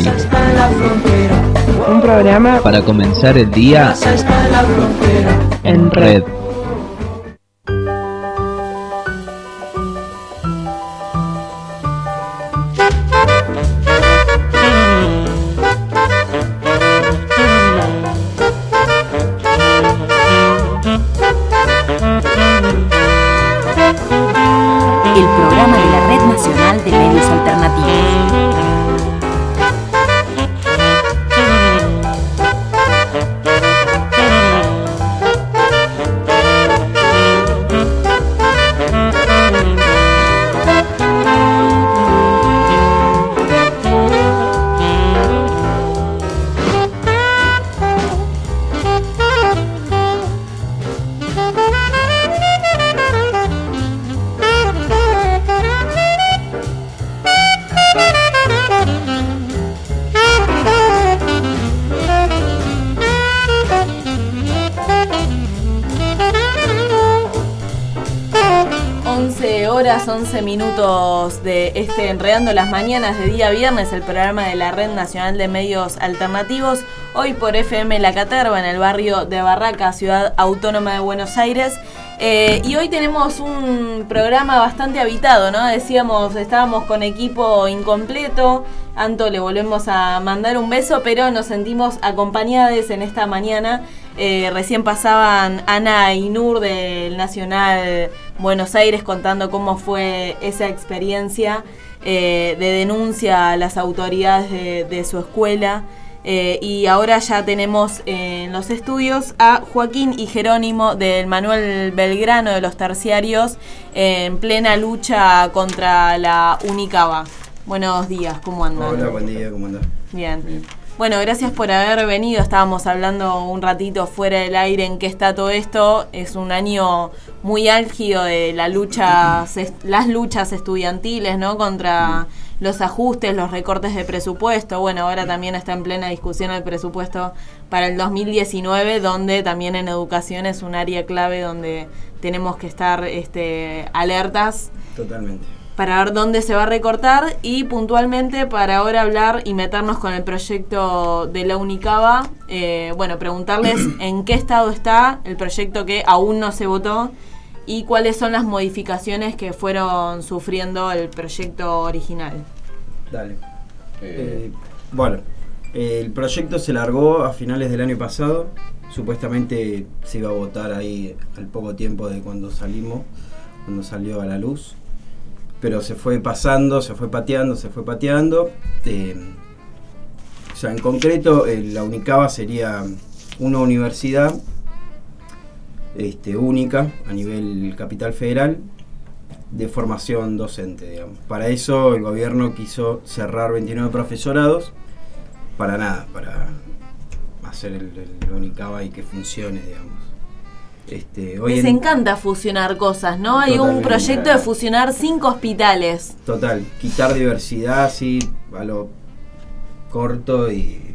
Un programa para comenzar el día en red. El programa de la Red Nacional de Medios Alternativos. Horas 11 minutos de Enredando las Mañanas de día viernes, el programa de la Red Nacional de Medios Alternativos, hoy por FM La Caterva, en el barrio de Barraca, Ciudad Autónoma de Buenos Aires. Y hoy tenemos un programa bastante habitado, ¿no? Decíamos, estábamos con equipo incompleto. Anto, le volvemos a mandar un beso, pero nos sentimos acompañadas en esta mañana. Recién pasaban Ana y Nur del Nacional Buenos Aires contando cómo fue esa experiencia de denuncia a las autoridades de su escuela. Y ahora ya tenemos en los estudios a Joaquín y Jerónimo del Manuel Belgrano de los Terciarios en plena lucha contra la Unicaba. Buenos días, ¿cómo andan? Hola, buen día, ¿cómo andan? Bien. Bueno, gracias por haber venido. Estábamos hablando un ratito fuera del aire en qué está todo esto. Es un año muy álgido de las luchas estudiantiles, ¿no? Contra los ajustes, los recortes de presupuesto. Bueno, ahora también está en plena discusión el presupuesto para el 2019, donde también en educación es un área clave donde tenemos que estar alertas. Totalmente. Para ver dónde se va a recortar y puntualmente para ahora hablar y meternos con el proyecto de la Unicaba. Preguntarles en qué estado está el proyecto que aún no se votó y cuáles son las modificaciones que fueron sufriendo el proyecto original. Dale. El proyecto se largó a finales del año pasado. Supuestamente se iba a votar ahí al poco tiempo de cuando salió a la luz. Pero se fue pasando, se fue pateando. En concreto, la Unicaba sería una universidad única a nivel capital federal de formación docente, digamos. Para eso el gobierno quiso cerrar 29 profesorados para hacer la Unicaba y que funcione, digamos. Les encanta fusionar cosas, ¿no? Hay un proyecto de fusionar 5 hospitales. Total, quitar diversidad así a lo corto y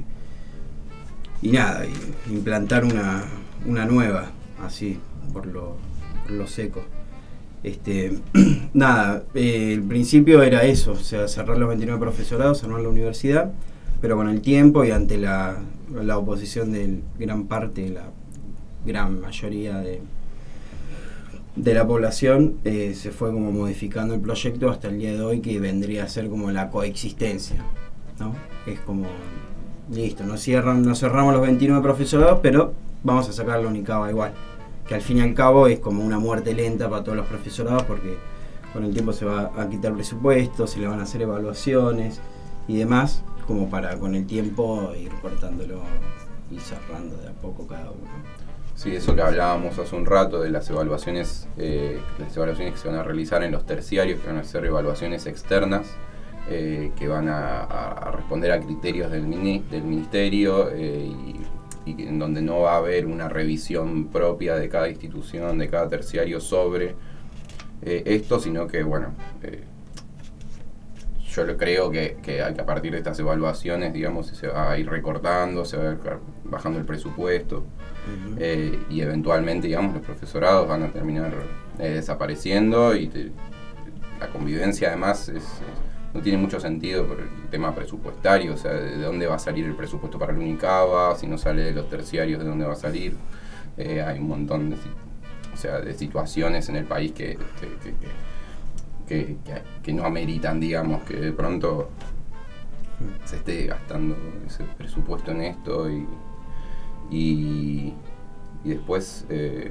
implantar una nueva, así, por lo seco. El principio era eso, o sea, cerrar los 29 profesorados, cerrar la universidad, pero con el tiempo y ante la oposición de gran mayoría de la población, se fue como modificando el proyecto hasta el día de hoy, que vendría a ser como la coexistencia, ¿no? Es como, listo, no cerramos los 29 profesorados, pero vamos a sacar la Unicaba igual, que al fin y al cabo es como una muerte lenta para todos los profesorados, porque con el tiempo se va a quitar presupuesto, se le van a hacer evaluaciones y demás, como para con el tiempo ir cortándolo y cerrando de a poco cada uno. Sí, eso que hablábamos hace un rato de las evaluaciones que se van a realizar en los terciarios, que van a ser evaluaciones externas, que van a responder a criterios del ministerio y en donde no va a haber una revisión propia de cada institución, de cada terciario sobre esto, sino que, yo creo que a partir de estas evaluaciones, digamos, se va a ir recortando, se va a ir bajando el presupuesto. Y eventualmente, digamos, los profesorados van a terminar desapareciendo y la convivencia además no tiene mucho sentido por el tema presupuestario, o sea, de dónde va a salir el presupuesto para el Unicaba, si no sale de los terciarios, de dónde va a salir. Hay un montón de situaciones en el país que no ameritan, digamos, que de pronto se esté gastando ese presupuesto en esto y después...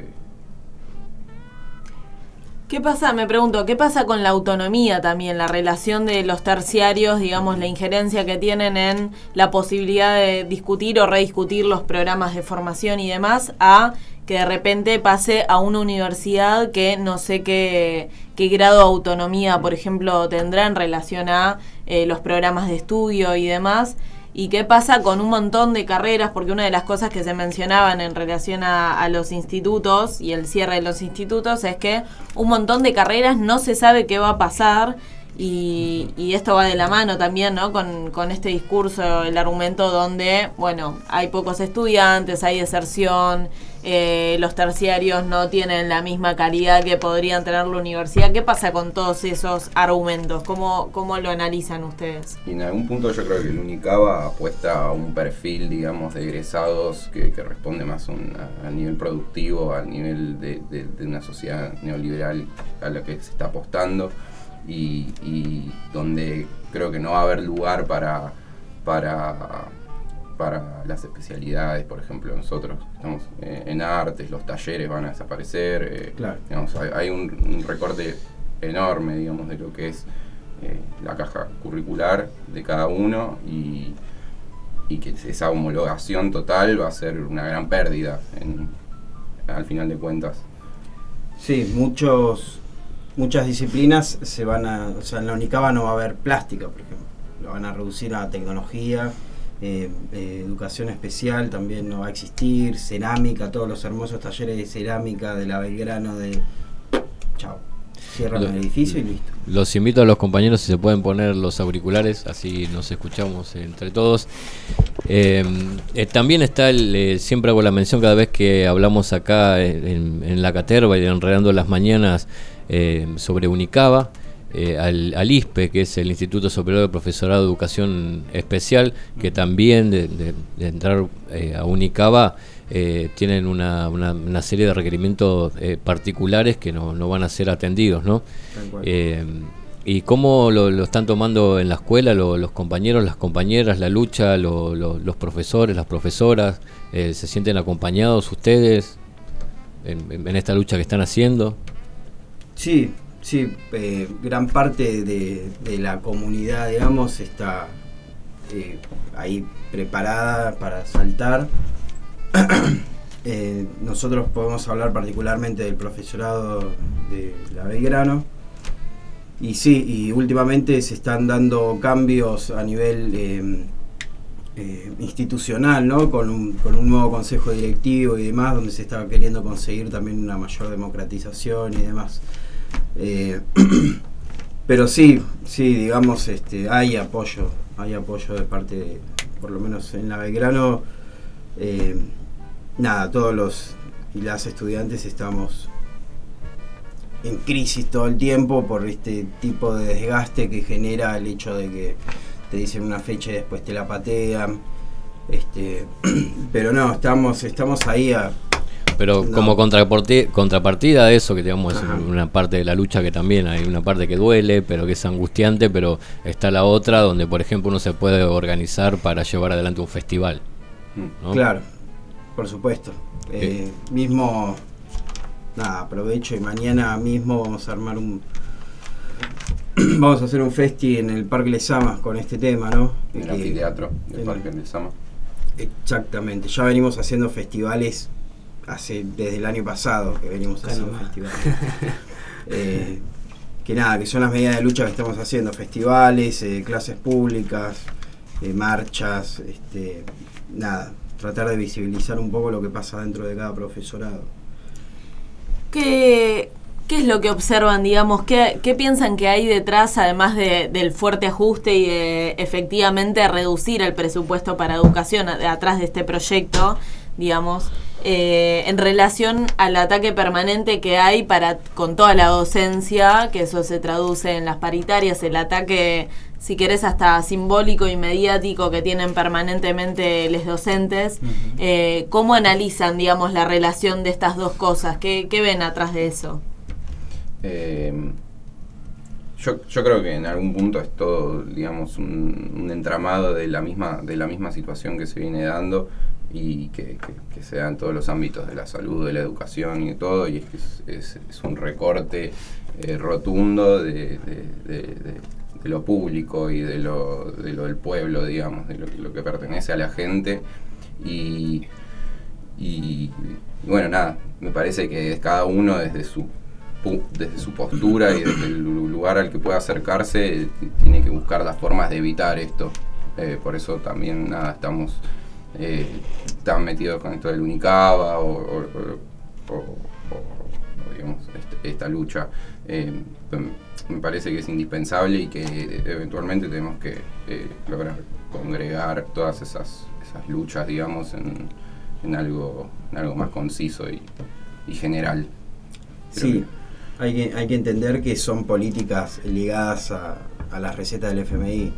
¿Qué pasa? Me pregunto, ¿qué pasa con la autonomía también, la relación de los terciarios, digamos, la injerencia que tienen en la posibilidad de discutir o rediscutir los programas de formación y demás, a que de repente pase a una universidad que no sé qué grado de autonomía, por ejemplo, tendrá en relación a los programas de estudio y demás? ¿Y qué pasa con un montón de carreras? Porque una de las cosas que se mencionaban en relación a los institutos y el cierre de los institutos es que un montón de carreras no se sabe qué va a pasar, y esto va de la mano también, ¿no? Con este discurso, el argumento donde, bueno, hay pocos estudiantes, hay deserción, los terciarios no tienen la misma calidad que podrían tener la universidad. ¿Qué pasa con todos esos argumentos? ¿Cómo lo analizan ustedes? Y en algún punto yo creo que el Unicaba apuesta a un perfil, digamos, de egresados que responde más a nivel productivo, al nivel de una sociedad neoliberal a la que se está apostando, y donde creo que no va a haber lugar para las especialidades. Por ejemplo, nosotros estamos en artes, los talleres van a desaparecer, claro. Digamos, hay un recorte enorme, digamos, de lo que es la caja curricular de cada uno, y que esa homologación total va a ser una gran pérdida al final de cuentas. Sí, muchas disciplinas se van o sea, en la Unicaba no va a haber plástica, por ejemplo, lo van a reducir a tecnología. Educación especial también no va a existir, cerámica, todos los hermosos talleres de cerámica de la Belgrano, chao, cierran el edificio y listo. Los invito a los compañeros si se pueden poner los auriculares, así nos escuchamos entre todos. También está siempre hago la mención cada vez que hablamos acá en la caterva y Enredando las Mañanas sobre Unicaba, al ISPE, que es el Instituto Superior de Profesorado de Educación Especial, que también de entrar a Unicaba tienen una serie de requerimientos particulares que no van a ser atendidos, ¿no? ¿Y cómo lo están tomando en la escuela los compañeros, las compañeras, la lucha, los profesores, las profesoras? ¿Se sienten acompañados ustedes en esta lucha que están haciendo? Sí, gran parte de la comunidad, digamos, está ahí preparada para saltar. Nosotros podemos hablar particularmente del profesorado de la Belgrano, y sí, y últimamente se están dando cambios a nivel institucional, ¿no? Con un nuevo consejo directivo y demás, donde se está queriendo conseguir también una mayor democratización y demás. Pero sí, digamos, hay apoyo de parte por lo menos en la Belgrano. Todos los y las estudiantes estamos en crisis todo el tiempo por este tipo de desgaste que genera el hecho de que te dicen una fecha y después te la patean. Pero no, estamos ahí Pero no. Como contrapartida de eso, que digamos es una parte de la lucha, que también hay una parte que duele, pero que es angustiante, pero está la otra donde, por ejemplo, uno se puede organizar para llevar adelante un festival, ¿no? Claro, por supuesto. Mismo, aprovecho y mañana mismo vamos a armar vamos a hacer un festi en el Parque Lesamas con este tema, ¿no? En el anfiteatro del Parque Lesamas. Exactamente, ya venimos haciendo festivales desde el año pasado que venimos haciendo festivales. Que son las medidas de lucha que estamos haciendo: festivales, clases públicas, marchas, tratar de visibilizar un poco lo que pasa dentro de cada profesorado. ¿Qué es lo que observan, digamos? ¿Qué piensan que hay detrás, además del fuerte ajuste y de efectivamente reducir el presupuesto para educación atrás de este proyecto, digamos, en relación al ataque permanente que hay con toda la docencia, que eso se traduce en las paritarias, el ataque si querés, hasta simbólico y mediático que tienen permanentemente los docentes. ¿Cómo analizan, digamos, la relación de estas dos cosas? ¿Qué ven atrás de eso? Yo creo que en algún punto es todo, digamos, un entramado de la misma situación que se viene dando y que se da en todos los ámbitos de la salud, de la educación y de todo, y es un recorte rotundo de lo público y de lo del pueblo, digamos, de lo que pertenece a la gente. Y bueno, nada, me parece que cada uno desde su postura y desde el lugar al que pueda acercarse tiene que buscar las formas de evitar esto. Por eso también nada, estamos tan metidos con esto del Unicaba o digamos esta lucha. Me parece que es indispensable y que eventualmente tenemos que lograr congregar todas esas luchas, digamos, en algo más conciso y general. Sí. Hay que entender que son políticas ligadas a las recetas del FMI.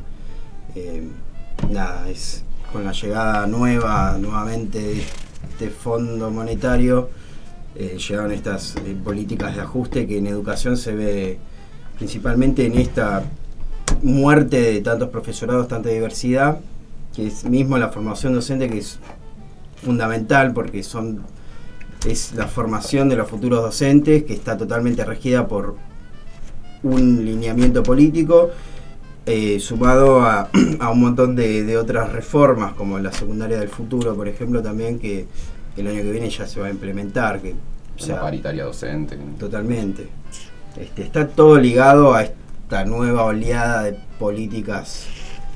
Es con la llegada nuevamente de este fondo monetario, llegaron estas políticas de ajuste que en educación se ve principalmente en esta muerte de tantos profesorados, tanta diversidad, que es mismo la formación docente, que es fundamental porque es la formación de los futuros docentes, que está totalmente regida por un lineamiento político, sumado a un montón de otras reformas, como la secundaria del futuro, por ejemplo, también, que el año que viene ya se va a implementar. La paritaria docente. Totalmente. Está todo ligado a esta nueva oleada de políticas.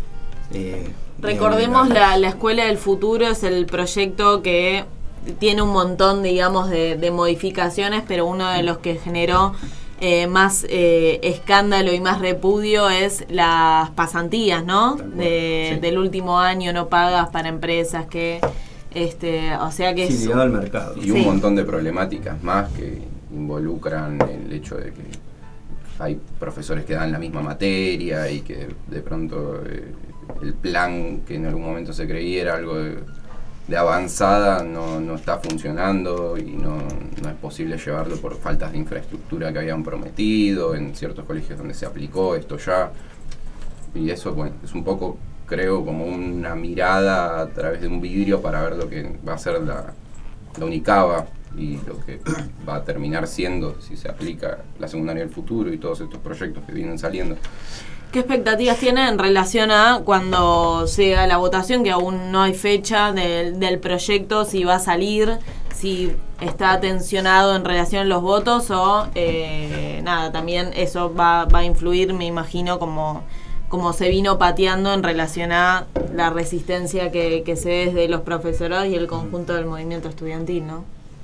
Recordemos, la Escuela del Futuro es el proyecto que tiene un montón, digamos, de modificaciones, pero uno de los que generó más escándalo y más repudio es las pasantías, ¿no? Sí. Del último año no pagas para empresas que, o sea que sí, ligado al mercado. Y un montón de problemáticas más que involucran el hecho de que hay profesores que dan la misma materia y que de pronto el plan que en algún momento se creía era algo de avanzada no está funcionando y no es posible llevarlo por faltas de infraestructura que habían prometido en ciertos colegios donde se aplicó esto ya. Y eso, bueno, es un poco, creo, como una mirada a través de un vidrio para ver lo que va a ser la Unicaba y lo que va a terminar siendo si se aplica la secundaria del futuro y todos estos proyectos que vienen saliendo. ¿Qué expectativas tienen en relación a cuando llega la votación, que aún no hay fecha del proyecto, si va a salir, si está tensionado en relación a los votos o nada, también eso va a influir, me imagino, como se vino pateando en relación a la resistencia que se ve desde los profesorados y el conjunto del movimiento estudiantil, ¿no?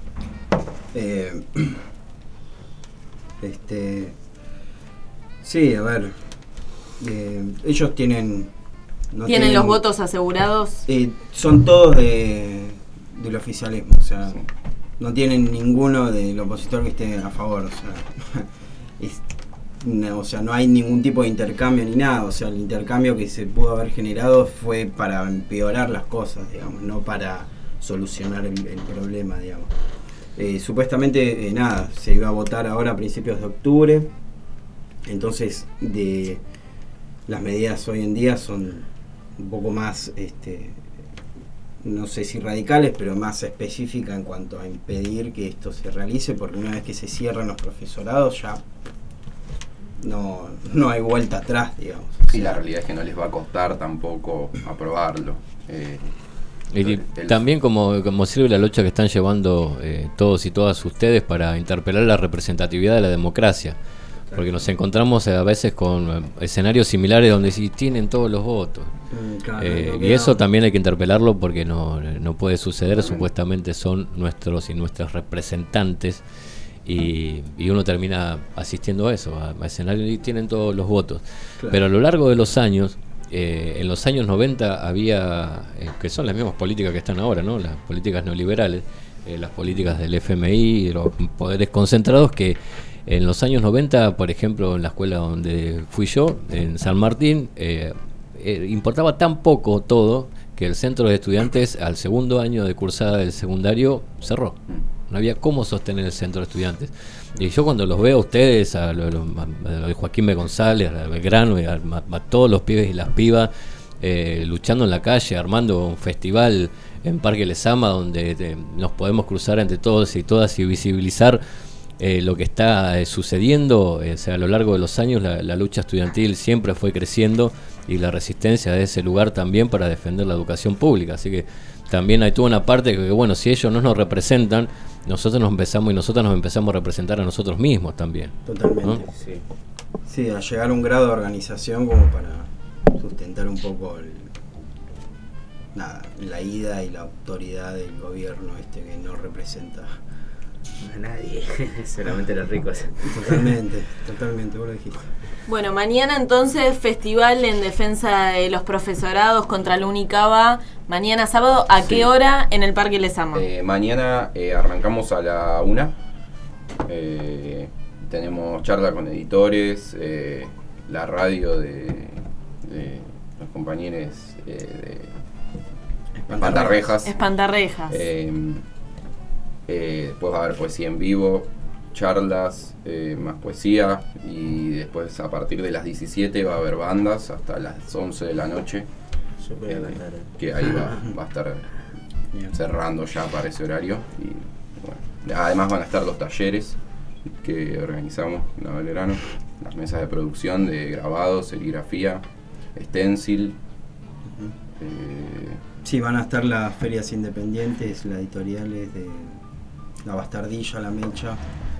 Sí, a ver, ellos tienen los votos asegurados. Son todos del oficialismo, o sea, no tienen ninguno del opositor que esté a favor, o sea, no hay ningún tipo de intercambio ni nada, o sea, el intercambio que se pudo haber generado fue para empeorar las cosas, digamos, no para solucionar el problema, digamos. Supuestamente, nada, se iba a votar ahora a principios de octubre, entonces las medidas hoy en día son un poco más, no sé si radicales, pero más específicas en cuanto a impedir que esto se realice, porque una vez que se cierran los profesorados ya no hay vuelta atrás, digamos. Y la realidad es que no les va a costar tampoco aprobarlo. Y también como sirve la lucha que están llevando todos y todas ustedes para interpelar la representatividad de la democracia, porque nos encontramos a veces con escenarios similares donde sí tienen todos los votos, y eso también hay que interpelarlo porque no puede suceder. Supuestamente son nuestros y nuestras representantes y uno termina asistiendo a eso, a escenarios y tienen todos los votos, pero a lo largo de los años, en los años 90 había, que son las mismas políticas que están ahora, ¿no? Las políticas neoliberales, las políticas del FMI, los poderes concentrados que En los años 90, por ejemplo, en la escuela donde fui yo, en San Martín, importaba tan poco todo que el centro de estudiantes al segundo año de cursada del secundario cerró. No había cómo sostener el centro de estudiantes. Y yo cuando los veo a ustedes, a lo de Joaquín B. González, a Belgrano, y a todos los pibes y las pibas luchando en la calle, armando un festival en Parque Lezama donde nos podemos cruzar entre todos y todas y visibilizar lo que está sucediendo. O sea, a lo largo de los años la lucha estudiantil siempre fue creciendo y la resistencia de ese lugar también para defender la educación pública. Así que también hay toda una parte que, bueno, si ellos no nos representan, nosotros nos empezamos a representar a nosotros mismos también. Totalmente, ¿no? sí. Sí, a llegar a un grado de organización como para sustentar un poco la ida y la autoridad del gobierno que no representa a nadie, solamente los ricos. Totalmente, vos lo dijiste. Bueno, mañana entonces festival en defensa de los profesorados contra la Unicaba, mañana sábado, ¿a qué hora en el Parque Lezama? Mañana arrancamos a la 1. Tenemos charla con editores, la radio de los compañeros de Espantarrejas. Después va a haber poesía en vivo, charlas, más poesía, y después a partir de las 17 va a haber bandas hasta las 11 de la noche, que ahí va a estar cerrando ya para ese horario. Y bueno, además van a estar los talleres que organizamos en la Belgrano, las mesas de producción de grabado, serigrafía, stencil. Sí, van a estar las ferias independientes, las editoriales de La Bastardilla, La Mecha.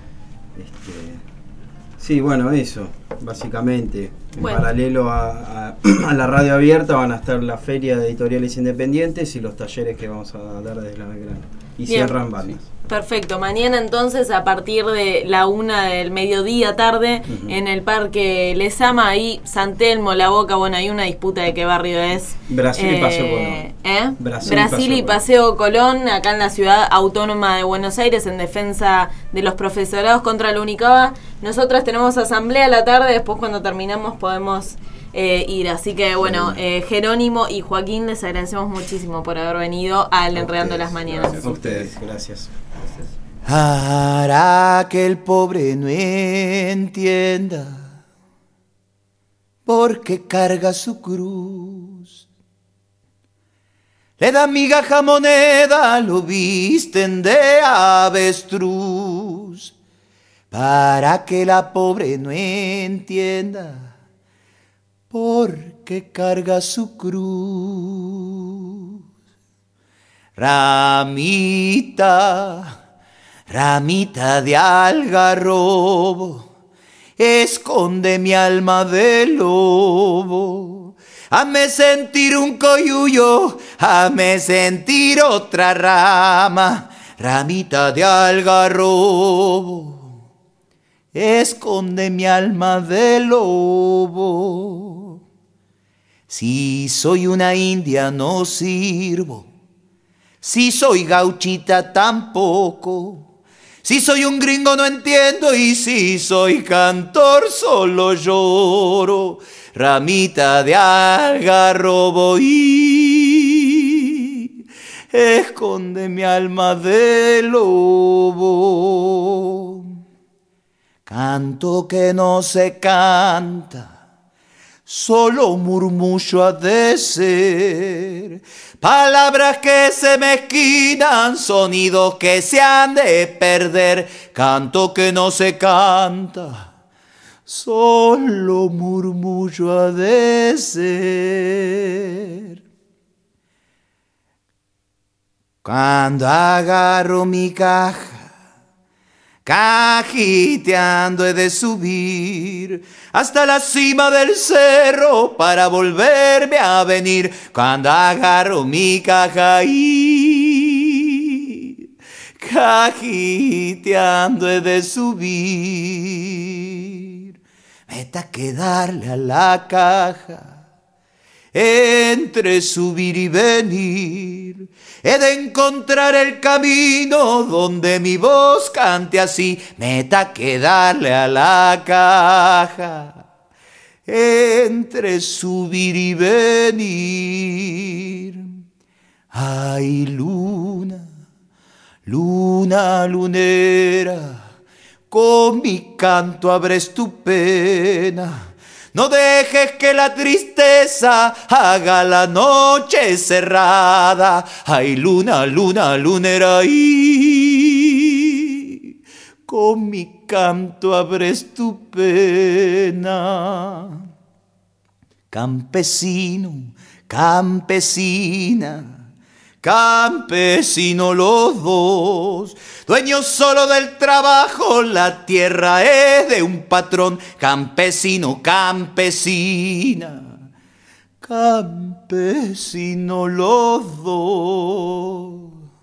Sí, bueno, eso, básicamente. Bueno. En paralelo a la radio abierta van a estar la feria de editoriales independientes y los talleres que vamos a dar desde la Belgrano. Y Bien. cierran bandas. Perfecto, mañana entonces a partir de la 1 del mediodía tarde en el Parque Lezama, ahí San Telmo, La Boca, bueno, hay una disputa de qué barrio es. Brasil y Paseo Colón. Brasil y Paseo Colón, acá en la ciudad autónoma de Buenos Aires, en defensa de los profesorados contra la Unicaba. Nosotras tenemos asamblea a la tarde, después cuando terminamos podemos ir. Así que bueno, Jerónimo y Joaquín, les agradecemos muchísimo por haber venido al Enredando las Mañanas. Gracias A ustedes, gracias. Hará que el pobre no entienda porque carga su cruz. Le dan migaja moneda, lo visten de avestruz. Para que la pobre no entienda porque carga su cruz. Ramita de algarrobo, esconde mi alma de lobo. Hazme sentir un coyuyo, hazme sentir otra rama. Ramita de algarrobo, esconde mi alma de lobo. Si soy una india no sirvo, si soy gauchita tampoco. Si soy un gringo no entiendo y si soy cantor solo lloro. Ramita de algarrobo y esconde mi alma de lobo. Canto que no se canta, solo murmullo ha de ser. Palabras que se mezquinan, sonidos que se han de perder. Canto que no se canta, solo murmullo ha de ser. Cuando agarro mi caja, cajiteando he de subir hasta la cima del cerro para volverme a venir. Cuando agarro mi caja y cajiteando he de subir. Meta que darle a la caja Entre subir y venir, he de encontrar el camino donde mi voz cante así, meta que darle a la caja. Entre subir y venir, ay luna, luna lunera, con mi canto abres tu pena. No dejes que la tristeza haga la noche cerrada. Ay, luna, luna, lunera, y con mi canto abres tu pena. Campesino, campesina, campesino los dos, dueños solo del trabajo, la tierra es de un patrón. Campesino, campesina, campesino los dos.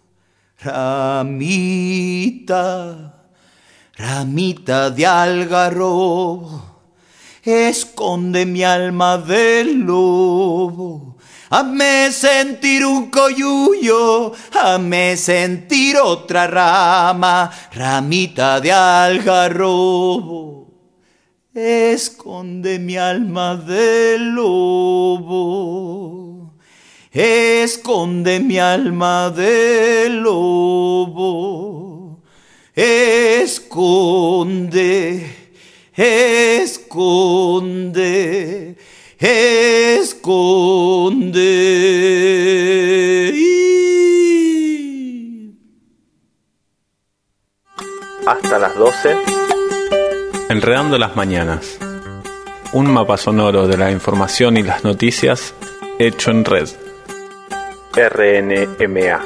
Ramita, ramita de algarrobo, esconde mi alma del lobo. Hazme sentir un coyullo, hazme sentir otra rama, ramita de algarrobo, esconde mi alma del lobo, esconde mi alma del lobo, esconde, esconde, esconde. Hasta las 12. Enredando las mañanas. Un mapa sonoro de la información y las noticias hecho en red. RNMA.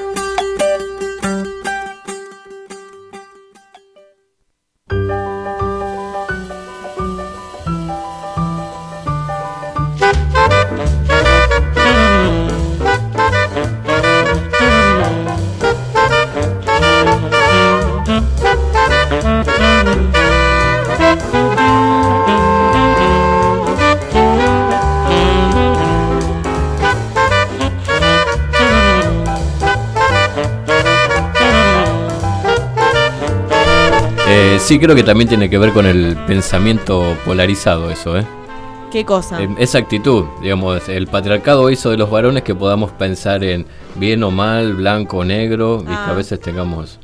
Sí, creo que también tiene que ver con el pensamiento polarizado eso, ¿eh? ¿Qué cosa? Esa actitud, digamos, el patriarcado hizo de los varones que podamos pensar en bien o mal, blanco o negro, y que a veces tengamos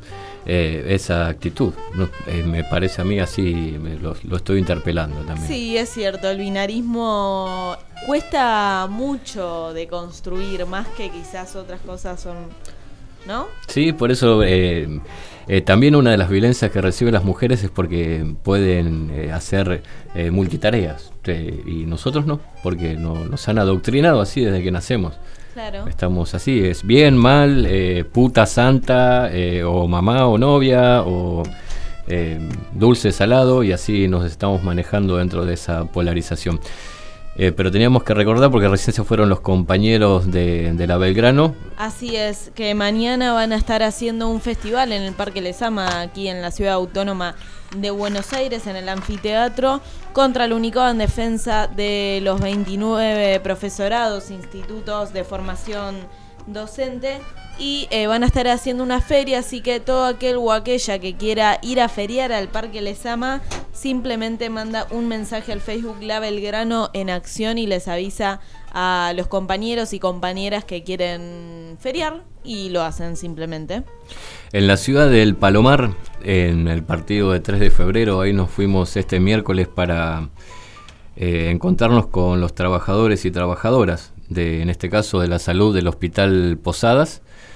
esa actitud, ¿no? Me parece a mí así, lo estoy interpelando también. Sí, es cierto, el binarismo cuesta mucho de construir, más que quizás otras cosas son, ¿no? Sí, por eso también una de las violencias que reciben las mujeres es porque pueden hacer multitareas, y nosotros no, porque nos han adoctrinado así desde que nacemos. Claro. Estamos así, es bien, mal, puta, santa, o mamá o novia, o dulce, salado, y así nos estamos manejando dentro de esa polarización. Pero teníamos que recordar, porque recién se fueron los compañeros de la Belgrano. Así es, que mañana van a estar haciendo un festival en el Parque Lezama, aquí en la Ciudad Autónoma de Buenos Aires, en el anfiteatro, contra el UNICOA, en defensa de los 29 profesorados, institutos de formación docente, y van a estar haciendo una feria, así que todo aquel o aquella que quiera ir a feriar al Parque Lezama, simplemente manda un mensaje al Facebook La Belgrano en Acción y les avisa a los compañeros y compañeras que quieren feriar, y lo hacen simplemente. En la ciudad del Palomar, en el partido de 3 de febrero, ahí nos fuimos este miércoles para encontrarnos con los trabajadores y trabajadoras, en este caso de la salud del Hospital Posadas,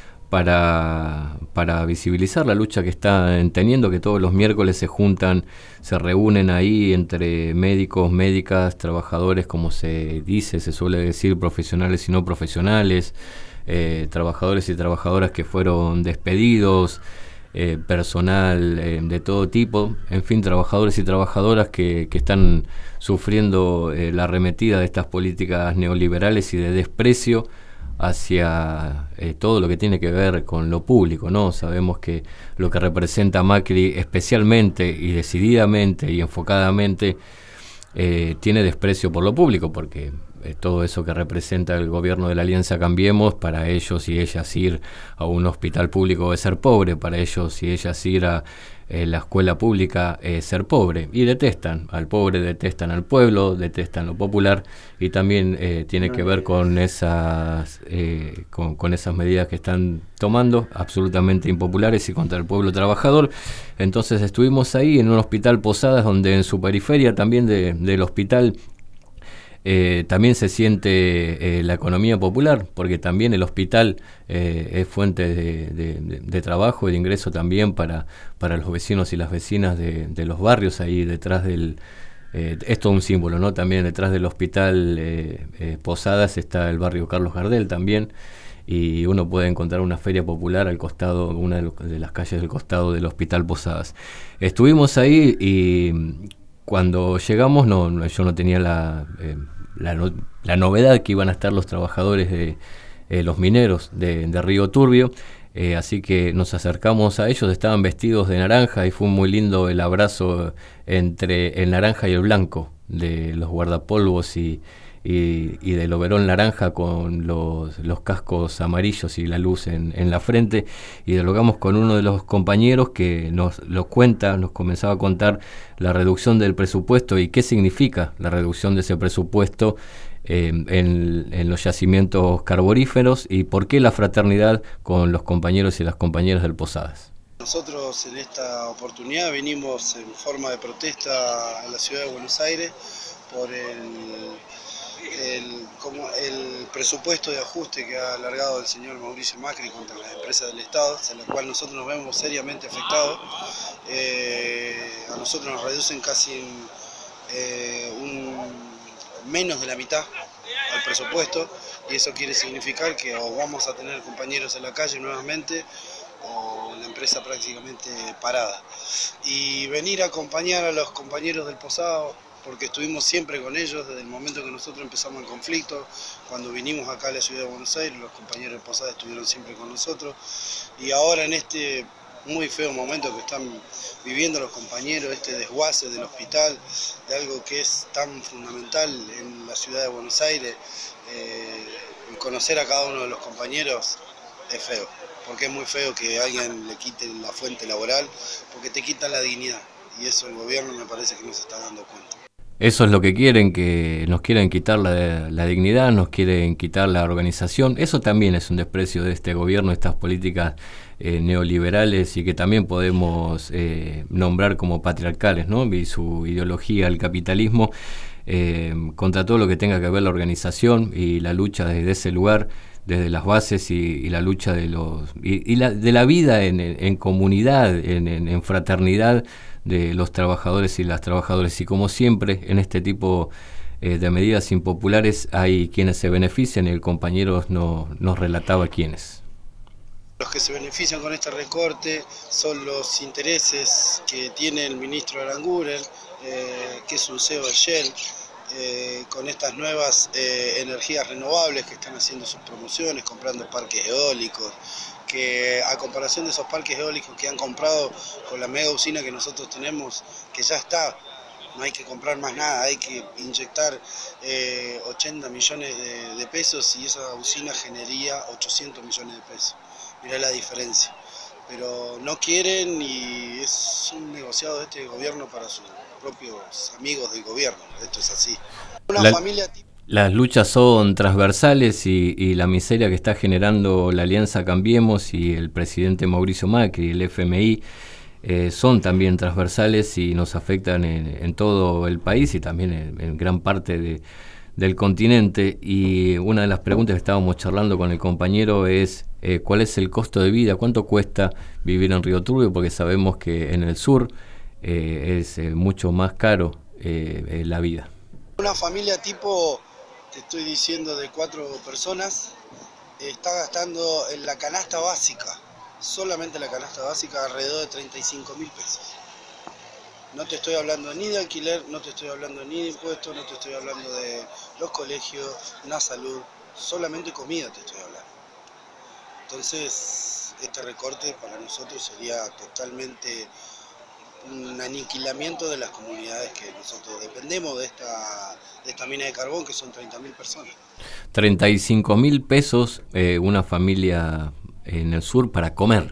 para visibilizar la lucha que están teniendo, que todos los miércoles se juntan, se reúnen ahí entre médicos, médicas, trabajadores, como se dice, se suele decir, profesionales y no profesionales, trabajadores y trabajadoras que fueron despedidos, personal de todo tipo, en fin, trabajadores y trabajadoras que están sufriendo la arremetida de estas políticas neoliberales y de desprecio hacia todo lo que tiene que ver con lo público, ¿no? Sabemos que lo que representa Macri especialmente y decididamente y enfocadamente tiene desprecio por lo público, porque todo eso que representa el gobierno de la Alianza Cambiemos, para ellos y ellas ir a un hospital público es ser pobre, para ellos y ellas ir a la escuela pública es ser pobre, y detestan al pobre, detestan al pueblo, detestan lo popular, y también tiene que ver con esas con esas medidas que están tomando, absolutamente impopulares y contra el pueblo trabajador. Entonces estuvimos ahí en un hospital Posadas, donde en su periferia también del hospital también se siente la economía popular, porque también el hospital es fuente de trabajo y de ingreso también para los vecinos y las vecinas de los barrios ahí detrás del... es todo un símbolo, ¿no? También detrás del hospital Posadas está el barrio Carlos Gardel también, y uno puede encontrar una feria popular al costado, una de las calles del costado del hospital Posadas. Estuvimos ahí y cuando llegamos yo no tenía la novedad que iban a estar los trabajadores de los mineros de Río Turbio, así que nos acercamos a ellos, estaban vestidos de naranja y fue muy lindo el abrazo entre el naranja y el blanco de los guardapolvos y del overol naranja con los cascos amarillos y la luz en la frente, y dialogamos con uno de los compañeros que nos comenzaba a contar la reducción del presupuesto y qué significa la reducción de ese presupuesto en los yacimientos carboníferos, y por qué la fraternidad con los compañeros y las compañeras del Posadas. Nosotros en esta oportunidad venimos en forma de protesta a la ciudad de Buenos Aires por el presupuesto de ajuste que ha alargado el señor Mauricio Macri contra las empresas del Estado, en la cual nosotros nos vemos seriamente afectados. A nosotros nos reducen casi menos de la mitad al presupuesto, y eso quiere significar que o vamos a tener compañeros en la calle nuevamente o la empresa prácticamente parada. Y venir a acompañar a los compañeros del Posado, porque estuvimos siempre con ellos desde el momento que nosotros empezamos el conflicto. Cuando vinimos acá a la ciudad de Buenos Aires, los compañeros del Posada estuvieron siempre con nosotros, y ahora en este muy feo momento que están viviendo los compañeros, este desguace del hospital, de algo que es tan fundamental en la ciudad de Buenos Aires, conocer a cada uno de los compañeros es feo, porque es muy feo que a alguien le quiten la fuente laboral, porque te quitan la dignidad, y eso el gobierno me parece que no se está dando cuenta. Eso es lo que quieren, que nos quieren quitar la dignidad, nos quieren quitar la organización. Eso también es un desprecio de este gobierno, estas políticas neoliberales, y que también podemos nombrar como patriarcales, ¿no? Y su ideología, el capitalismo, contra todo lo que tenga que ver la organización y la lucha desde ese lugar, desde las bases, y la lucha de la vida en comunidad, en fraternidad de los trabajadores y las trabajadoras. Y como siempre en este tipo de medidas impopulares hay quienes se benefician, y el compañero nos relataba quiénes. Los que se benefician con este recorte son los intereses que tiene el ministro Aranguren, que es un CEO de Shell, con estas nuevas energías renovables que están haciendo sus promociones, comprando parques eólicos, que a comparación de esos parques eólicos que han comprado con la mega usina que nosotros tenemos, que ya está, no hay que comprar más nada, hay que inyectar 80 millones de pesos, y esa usina generaría 800 millones de pesos. Mirá la diferencia. Pero no quieren, y es un negociado de este gobierno para sus propios amigos del gobierno. Esto es así. Las luchas son transversales, y la miseria que está generando la Alianza Cambiemos y el presidente Mauricio Macri, el FMI, son también transversales y nos afectan en todo el país, y también en gran parte del continente. Y una de las preguntas que estábamos charlando con el compañero es ¿cuál es el costo de vida? ¿Cuánto cuesta vivir en Río Turbio? Porque sabemos que en el sur es mucho más caro la vida. Una familia tipo, te estoy diciendo, de 4 personas, está gastando en la canasta básica, solamente la canasta básica, alrededor de 35.000 pesos. No te estoy hablando ni de alquiler, no te estoy hablando ni de impuestos, no te estoy hablando de los colegios, la salud, solamente comida te estoy hablando. Entonces, este recorte para nosotros sería totalmente un aniquilamiento de las comunidades que nosotros dependemos de esta mina de carbón, que son 30.000 personas. 35.000 pesos una familia en el sur para comer.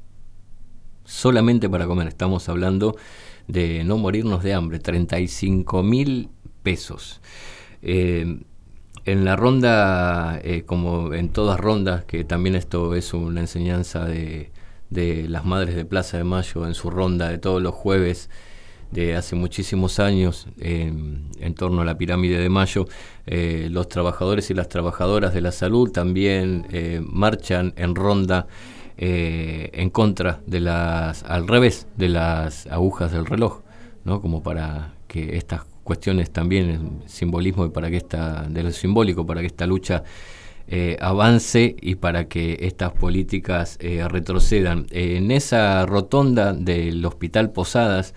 Solamente para comer. Estamos hablando de no morirnos de hambre. 35.000 pesos. En la ronda, como en todas rondas, que también esto es una enseñanza de las madres de Plaza de Mayo en su ronda de todos los jueves de hace muchísimos años, en torno a la pirámide de Mayo, los trabajadores y las trabajadoras de la salud también marchan en ronda en contra de al revés de las agujas del reloj, ¿no? Como para que estas cuestiones también, simbolismo, y para que de lo simbólico, para que esta lucha avance y para que estas políticas retrocedan. En esa rotonda del Hospital Posadas,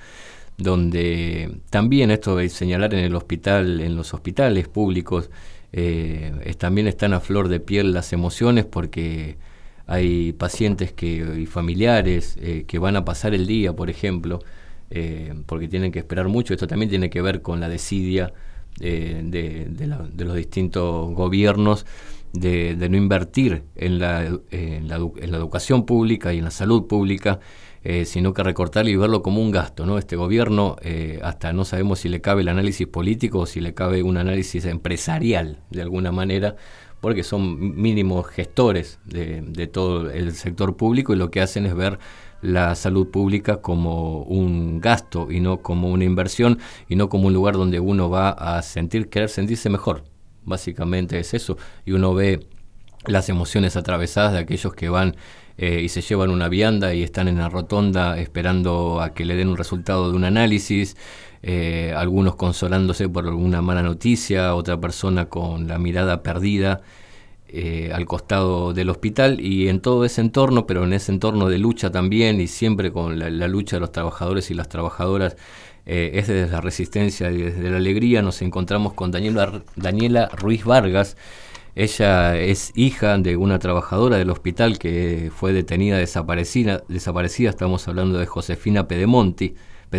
donde también esto de señalar en los hospitales públicos, también están a flor de piel las emociones, porque hay pacientes y familiares que van a pasar el día, por ejemplo, porque tienen que esperar mucho. Esto también tiene que ver con la desidia de los distintos gobiernos de no invertir en la educación pública y en la salud pública, sino que recortarlo y verlo como un gasto, ¿no? Este gobierno hasta no sabemos si le cabe el análisis político o si le cabe un análisis empresarial de alguna manera, porque son mínimos gestores de todo el sector público, y lo que hacen es ver la salud pública como un gasto y no como una inversión, y no como un lugar donde uno va a querer sentirse mejor. Básicamente es eso, y uno ve las emociones atravesadas de aquellos que van y se llevan una vianda y están en la rotonda esperando a que le den un resultado de un análisis, algunos consolándose por alguna mala noticia, otra persona con la mirada perdida al costado del hospital, y en todo ese entorno, pero en ese entorno de lucha también, y siempre con la lucha de los trabajadores y las trabajadoras, es desde la resistencia y desde la alegría. Nos encontramos con Daniela Ruiz Vargas. Ella es hija de una trabajadora del hospital que fue detenida, desaparecida. Estamos hablando de Josefina Pedemonte.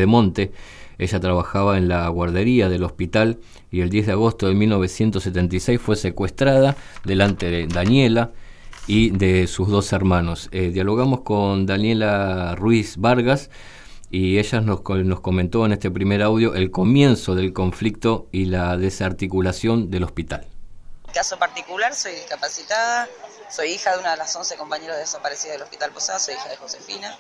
Ella trabajaba en la guardería del hospital, y el 10 de agosto de 1976 fue secuestrada delante de Daniela y de sus dos hermanos. Dialogamos con Daniela Ruiz Vargas, y ella nos comentó en este primer audio el comienzo del conflicto y la desarticulación del hospital. En caso particular, soy discapacitada, soy hija de una de las 11 compañeros desaparecidos del Hospital Posadas, soy hija de Josefina.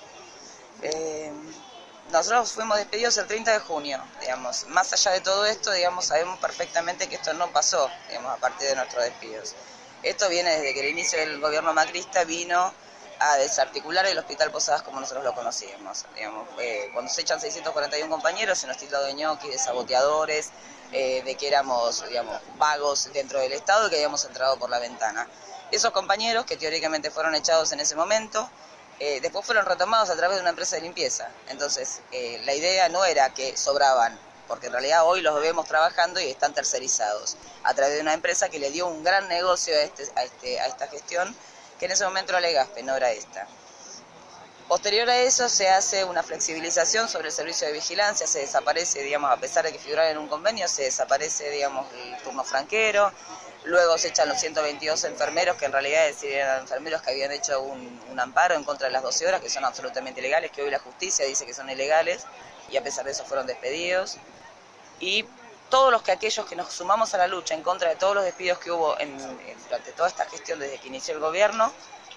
Nosotros fuimos despedidos el 30 de junio, digamos. Más allá de todo esto, digamos, sabemos perfectamente que esto no pasó, digamos, a partir de nuestros despidos. Esto viene desde que el inicio del gobierno macrista vino a desarticular el Hospital Posadas como nosotros lo conocíamos. Digamos, cuando se echan 641 compañeros, se nos tildó de ñoquis, de saboteadores, de que éramos, digamos, vagos dentro del Estado y que habíamos entrado por la ventana. Esos compañeros, que teóricamente fueron echados en ese momento, después fueron retomados a través de una empresa de limpieza. Entonces, la idea no era que sobraban, porque en realidad hoy los vemos trabajando y están tercerizados a través de una empresa que le dio un gran negocio a esta gestión, que en ese momento era Legaspe, no era esta. Posterior a eso se hace una flexibilización sobre el servicio de vigilancia, se desaparece, digamos, a pesar de que figurara en un convenio, se desaparece, digamos, el turno franquero. Luego se echan los 122 enfermeros, que en realidad eran enfermeros que habían hecho un amparo en contra de las 12 horas, que son absolutamente ilegales, que hoy la justicia dice que son ilegales, y a pesar de eso fueron despedidos. Y todos aquellos que nos sumamos a la lucha en contra de todos los despidos que hubo durante toda esta gestión desde que inició el gobierno,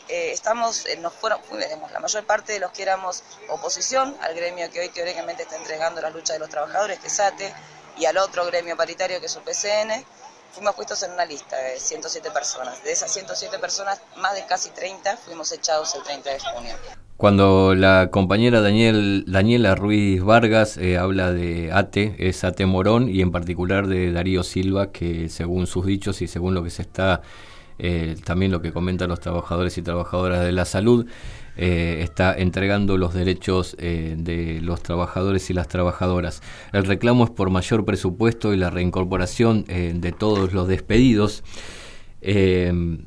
la mayor parte de los que éramos oposición al gremio que hoy teóricamente está entregando las luchas de los trabajadores, que es ATE, y al otro gremio paritario que es UPCN, fuimos puestos en una lista de 107 personas. De esas 107 personas, más de casi 30 fuimos echados el 30 de junio. Cuando la compañera Daniela Ruiz Vargas habla de ATE, es ATE Morón, y en particular de Darío Silva, que según sus dichos y según lo que se está, también lo que comentan los trabajadores y trabajadoras de la salud, está entregando los derechos de los trabajadores y las trabajadoras. El reclamo es por mayor presupuesto y la reincorporación de todos los despedidos.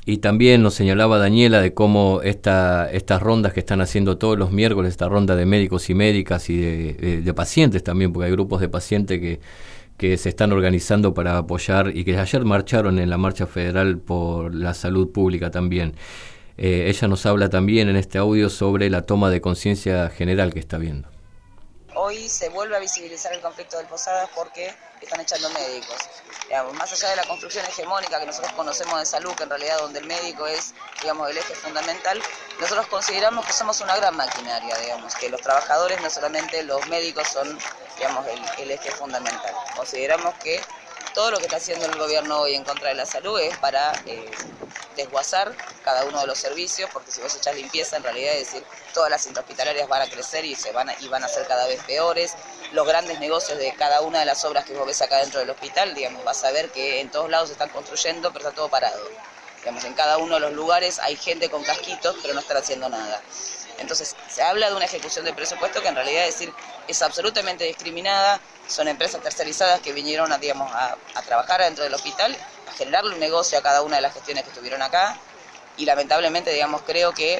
Y también nos señalaba Daniela de cómo estas rondas que están haciendo todos los miércoles, esta ronda de médicos y médicas y de pacientes también, porque hay grupos de pacientes que se están organizando para apoyar y que ayer marcharon en la marcha federal por la salud pública también. Ella nos habla también en este audio sobre la toma de conciencia general que está viendo. Hoy se vuelve a visibilizar el conflicto del Posadas porque están echando médicos. Digamos, más allá de la construcción hegemónica que nosotros conocemos de salud, que en realidad donde el médico es, digamos, el eje fundamental, nosotros consideramos que somos una gran maquinaria, digamos, que los trabajadores, no solamente los médicos, son, digamos, el eje fundamental. Consideramos que todo lo que está haciendo el gobierno hoy en contra de la salud es para desguazar cada uno de los servicios, porque si vos echás limpieza, en realidad es decir, todas las intrahospitalarias van a crecer y van a ser cada vez peores. Los grandes negocios de cada una de las obras que vos ves acá dentro del hospital, digamos, vas a ver que en todos lados se están construyendo, pero está todo parado. Digamos, en cada uno de los lugares hay gente con casquitos, pero no están haciendo nada. Entonces, se habla de una ejecución de presupuesto que en realidad es absolutamente discriminada. Son empresas tercerizadas que vinieron a trabajar dentro del hospital, a generarle un negocio a cada una de las gestiones que estuvieron acá. Y lamentablemente, digamos, creo que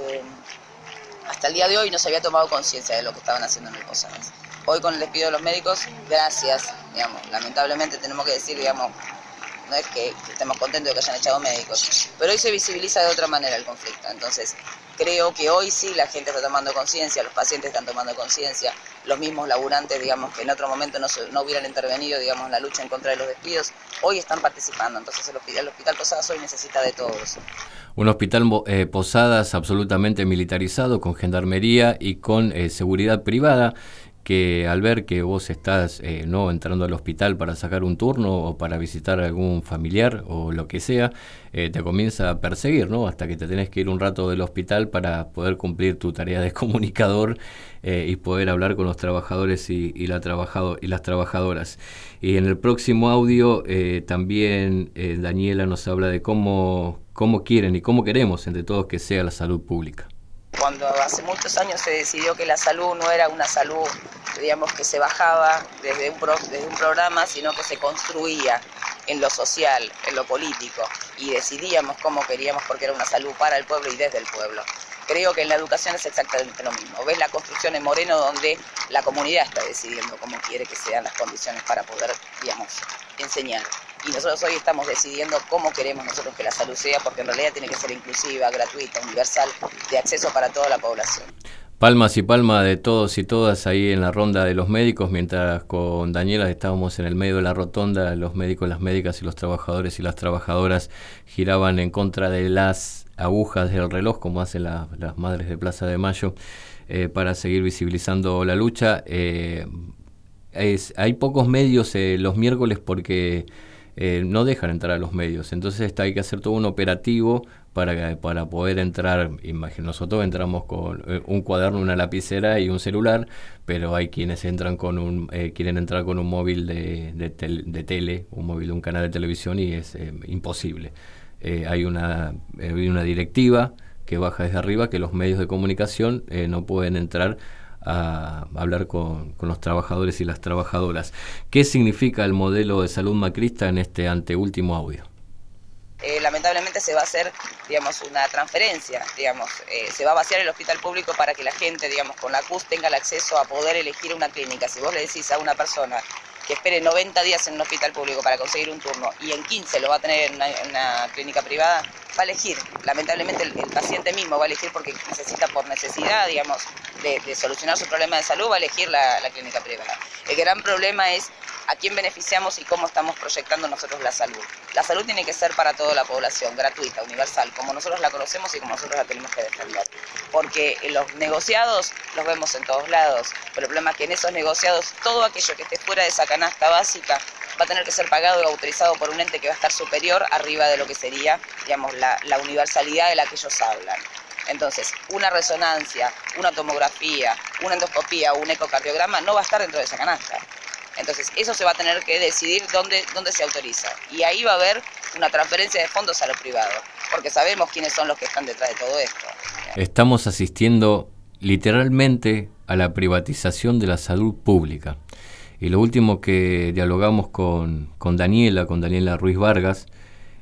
hasta el día de hoy no se había tomado conciencia de lo que estaban haciendo en el Posadas. Hoy con el despido de los médicos, gracias, digamos, lamentablemente tenemos que decir, digamos, no es que estemos contentos de que hayan echado médicos, pero hoy se visibiliza de otra manera el conflicto. Entonces, creo que hoy sí la gente está tomando conciencia, los pacientes están tomando conciencia, los mismos laburantes, digamos, que en otro momento no hubieran intervenido, digamos, en la lucha en contra de los despidos, hoy están participando. Entonces, el Hospital Posadas hoy necesita de todos. Un hospital Posadas absolutamente militarizado, con gendarmería y con seguridad privada, que al ver que vos estás no entrando al hospital para sacar un turno o para visitar a algún familiar o lo que sea, te comienza a perseguir, ¿no? Hasta que te tenés que ir un rato del hospital para poder cumplir tu tarea de comunicador y poder hablar con los trabajadores y las trabajadoras. Y en el próximo audio también Daniela nos habla de cómo quieren y cómo queremos entre todos que sea la salud pública. Cuando hace muchos años se decidió que la salud no era una salud, digamos, que se bajaba desde un programa, sino que se construía en lo social, en lo político, y decidíamos cómo queríamos, porque era una salud para el pueblo y desde el pueblo. Creo que en la educación es exactamente lo mismo. Ves la construcción en Moreno donde la comunidad está decidiendo cómo quiere que sean las condiciones para poder, digamos, enseñar. Y nosotros hoy estamos decidiendo cómo queremos nosotros que la salud sea, porque en realidad tiene que ser inclusiva, gratuita, universal, de acceso para toda la población. Palmas y palmas de todos y todas ahí en la ronda de los médicos, mientras con Daniela estábamos en el medio de la rotonda, los médicos, las médicas y los trabajadores y las trabajadoras giraban en contra de las agujas del reloj, como hacen las madres de Plaza de Mayo, para seguir visibilizando la lucha. Hay pocos medios los miércoles porque no dejan entrar a los medios, entonces hay que hacer todo un operativo para poder entrar. Nosotros entramos con un cuaderno, una lapicera y un celular, pero hay quienes entran quieren entrar con un móvil de tele, un móvil de un canal de televisión, y es imposible. Hay una directiva que baja desde arriba que los medios de comunicación no pueden entrar a hablar con los trabajadores y las trabajadoras. ¿Qué significa el modelo de salud macrista en este anteúltimo audio? Lamentablemente se va a hacer, digamos, una transferencia, digamos, se va a vaciar el hospital público para que la gente, digamos, con la CUS tenga el acceso a poder elegir una clínica. Si vos le decís a una persona que espere 90 días en un hospital público para conseguir un turno y en 15 lo va a tener en una clínica privada, va a elegir. Lamentablemente el paciente mismo va a elegir porque necesita, por necesidad, digamos, de solucionar su problema de salud, va a elegir la clínica privada. El gran problema es a quién beneficiamos y cómo estamos proyectando nosotros la salud. La salud tiene que ser para toda la población, gratuita, universal, como nosotros la conocemos y como nosotros la tenemos que defender. Porque los negociados los vemos en todos lados, pero el problema es que en esos negociados todo aquello que esté fuera de esa canasta básica va a tener que ser pagado y autorizado por un ente que va a estar superior arriba de lo que sería, digamos, la universalidad de la que ellos hablan. Entonces, una resonancia, una tomografía, una endoscopía o un ecocardiograma no va a estar dentro de esa canasta. Entonces, eso se va a tener que decidir dónde se autoriza. Y ahí va a haber una transferencia de fondos a lo privado, porque sabemos quiénes son los que están detrás de todo esto. Estamos asistiendo literalmente a la privatización de la salud pública. Y lo último que dialogamos con Daniela Ruiz Vargas,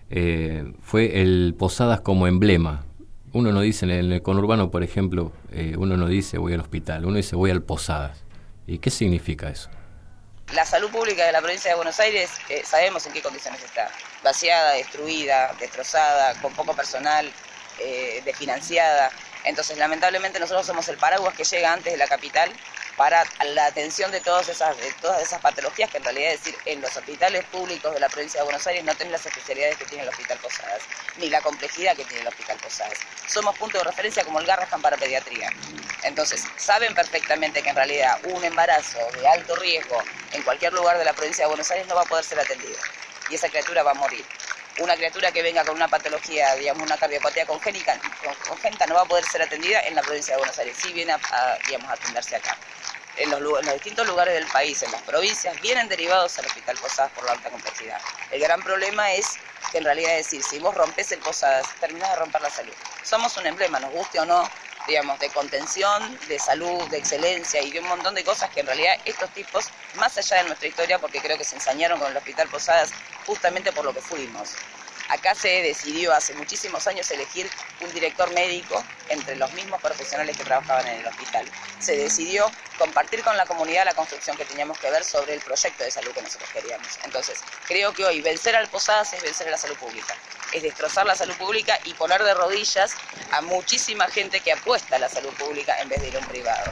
fue el Posadas como emblema. Uno no dice, en el conurbano, por ejemplo, uno no dice voy al hospital, uno dice voy al Posadas. ¿Y qué significa eso? La salud pública de la provincia de Buenos Aires sabemos en qué condiciones está. Vaciada, destruida, destrozada, con poco personal, desfinanciada. Entonces, lamentablemente, nosotros somos el paraguas que llega antes de la capital para la atención de todas esas patologías que en realidad, es decir, en los hospitales públicos de la provincia de Buenos Aires no tienen las especialidades que tiene el Hospital Posadas, ni la complejidad que tiene el Hospital Posadas. Somos punto de referencia como el Garrahan para pediatría. Entonces, saben perfectamente que en realidad un embarazo de alto riesgo en cualquier lugar de la provincia de Buenos Aires no va a poder ser atendido. Y esa criatura va a morir. Una criatura que venga con una patología, digamos, una cardiopatía congénita no va a poder ser atendida en la provincia de Buenos Aires, sí viene a atenderse acá. En los distintos lugares del país, en las provincias, vienen derivados al Hospital Posadas por la alta complejidad. El gran problema es que en realidad es decir, si vos rompes el Posadas, terminás de romper la salud. Somos un emblema, nos guste o no, digamos, de contención, de salud, de excelencia y de un montón de cosas que en realidad estos tipos, más allá de nuestra historia, porque creo que se ensañaron con el Hospital Posadas justamente por lo que fuimos. Acá se decidió hace muchísimos años elegir un director médico entre los mismos profesionales que trabajaban en el hospital. Se decidió compartir con la comunidad la construcción que teníamos que ver sobre el proyecto de salud que nosotros queríamos. Entonces, creo que hoy vencer al Posadas es vencer a la salud pública. Es destrozar la salud pública y poner de rodillas a muchísima gente que apuesta a la salud pública en vez de ir a un privado.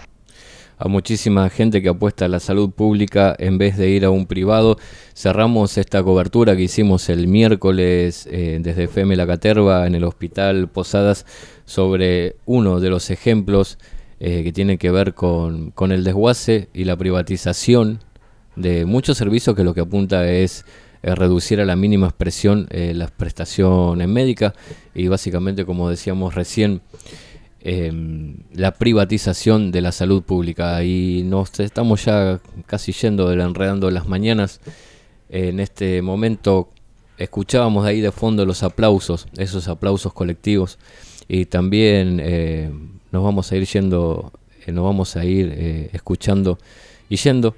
A muchísima gente que apuesta a la salud pública en vez de ir a un privado. Cerramos esta cobertura que hicimos el miércoles desde FM La Caterva en el Hospital Posadas sobre uno de los ejemplos que tiene que ver con el desguace y la privatización de muchos servicios que lo que apunta es reducir a la mínima expresión las prestaciones médicas y básicamente, como decíamos recién, la privatización de la salud pública. Y nos estamos ya casi yendo del Enredando las Mañanas. En este momento escuchábamos ahí de fondo los aplausos, esos aplausos colectivos, y también nos vamos a ir yendo, nos vamos a ir escuchando y yendo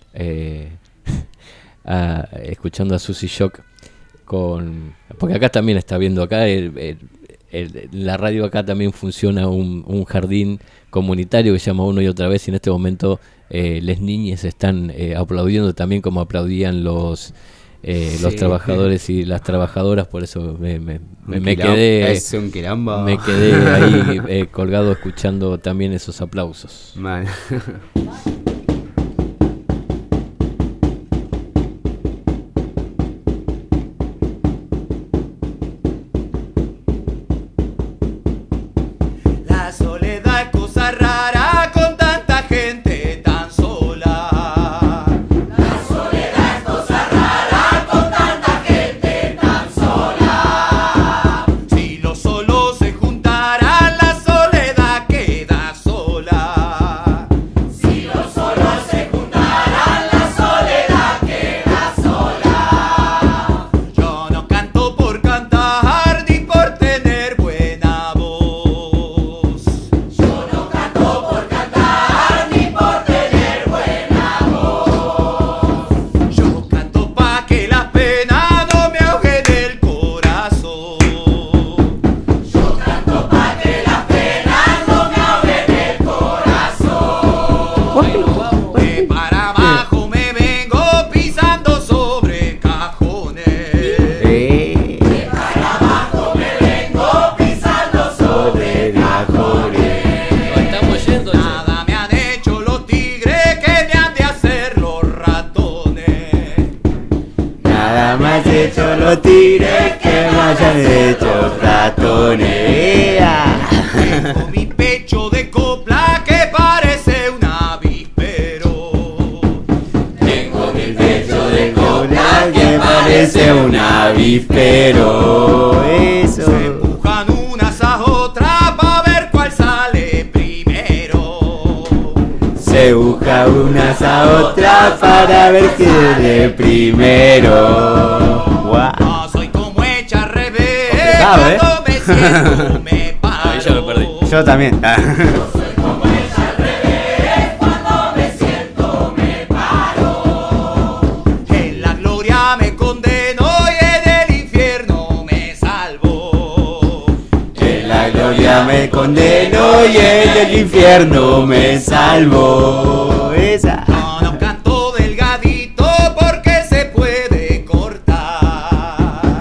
escuchando a Susy Shock porque acá también está viendo acá la radio, acá también funciona un jardín comunitario que se llama Uno y Otra Vez, y en este momento las niñas están aplaudiendo también como aplaudían los trabajadores y las trabajadoras. Por eso me quedé ahí colgado escuchando también esos aplausos. Mal. Tigres que me hayan hecho ratones. Tengo mi pecho de copla que parece un avispero. Tengo mi pecho de copla que parece un avispero. Eso. Se empujan unas a otras para ver cuál sale primero. Se busca unas a otras para ver quién es primero. No soy como hecha al revés. Cuando me siento me paro. Ahí ya lo perdí. Yo también. No soy como hecha al revés. Cuando me siento me paro. En la gloria me condeno y en el infierno ya me condeno y en el infierno me salvo. Esa. No canto delgadito porque se puede cortar.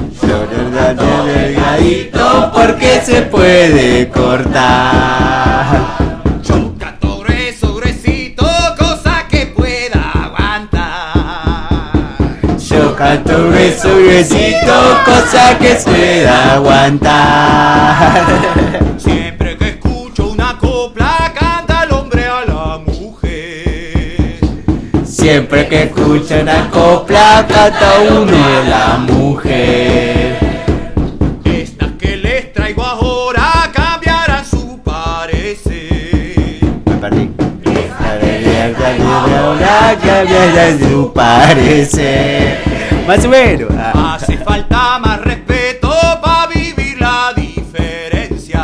Delgadito porque se puede cortar. Yo canto grueso, gruesito, cosa que pueda aguantar. Yo canto grueso, gruesito, cosa que se pueda aguantar. Siempre que escucho una copla, canta el hombre a la mujer. Siempre que escucho una copla, canta uno a la mujer. Estas que les traigo ahora cambiarán su parecer. Me perdí. Ahora cambiará su parecer. Más o menos. Hace falta más respeto para vivir la diferencia.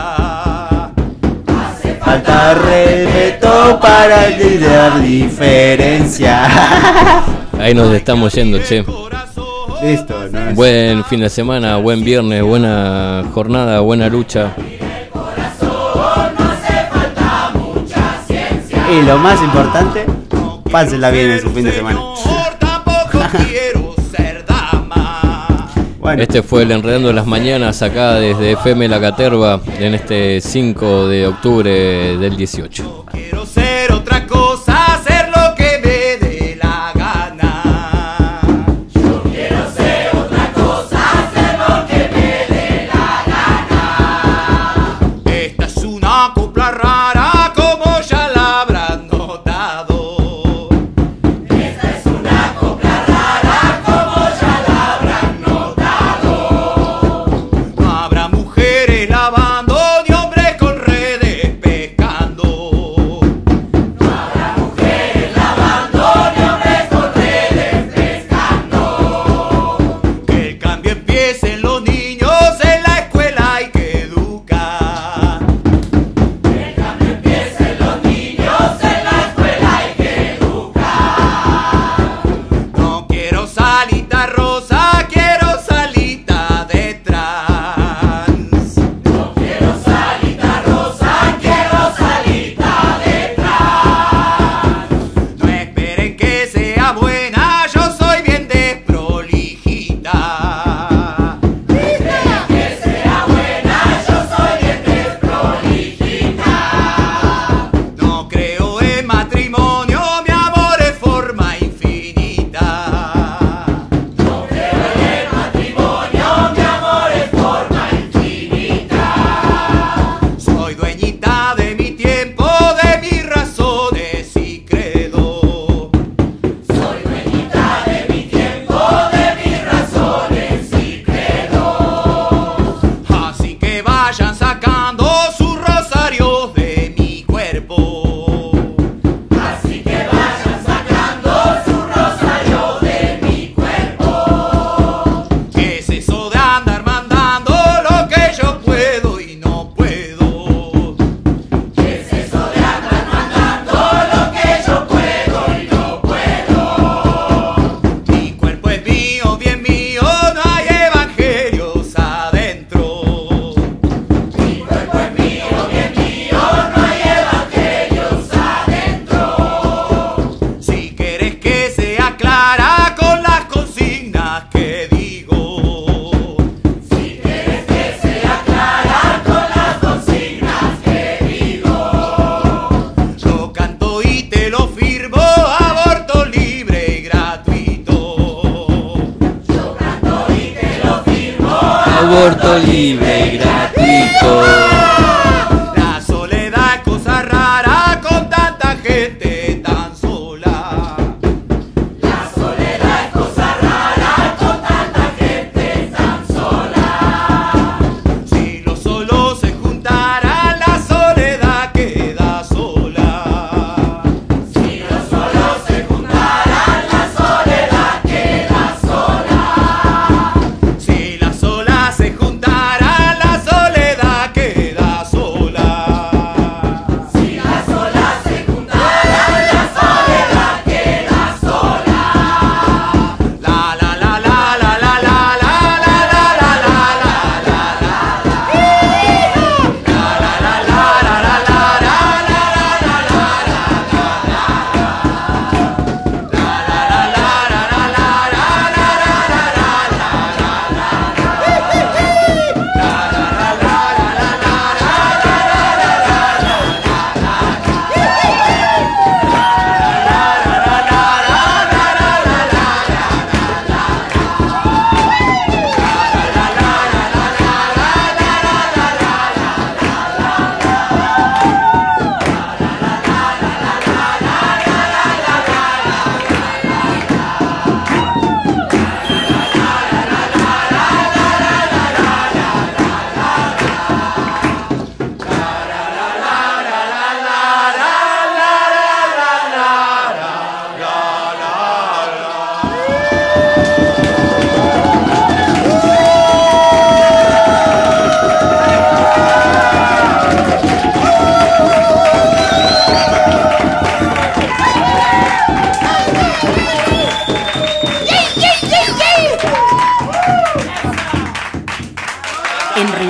Falta respeto para dar diferencia. Ahí nos estamos yendo, che. Listo, ¿no? Buen fin de semana, buen viernes, buena jornada, buena lucha. Y lo más importante, pásenla bien en su fin de semana. Bueno. Este fue el Enredando las Mañanas acá desde FM La Caterva en este 5 de octubre del 18. Quiero ser otra cosa, hacer lo que me dé la gana. Yo quiero ser otra cosa, hacer lo que me dé la gana. Esta es una copla rara, como ya la habrán notado. Esta es una copla rara, como ya la habrán notado. No habrá mujeres lavando ni hombres con redes pescando.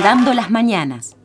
Enredando las Mañanas.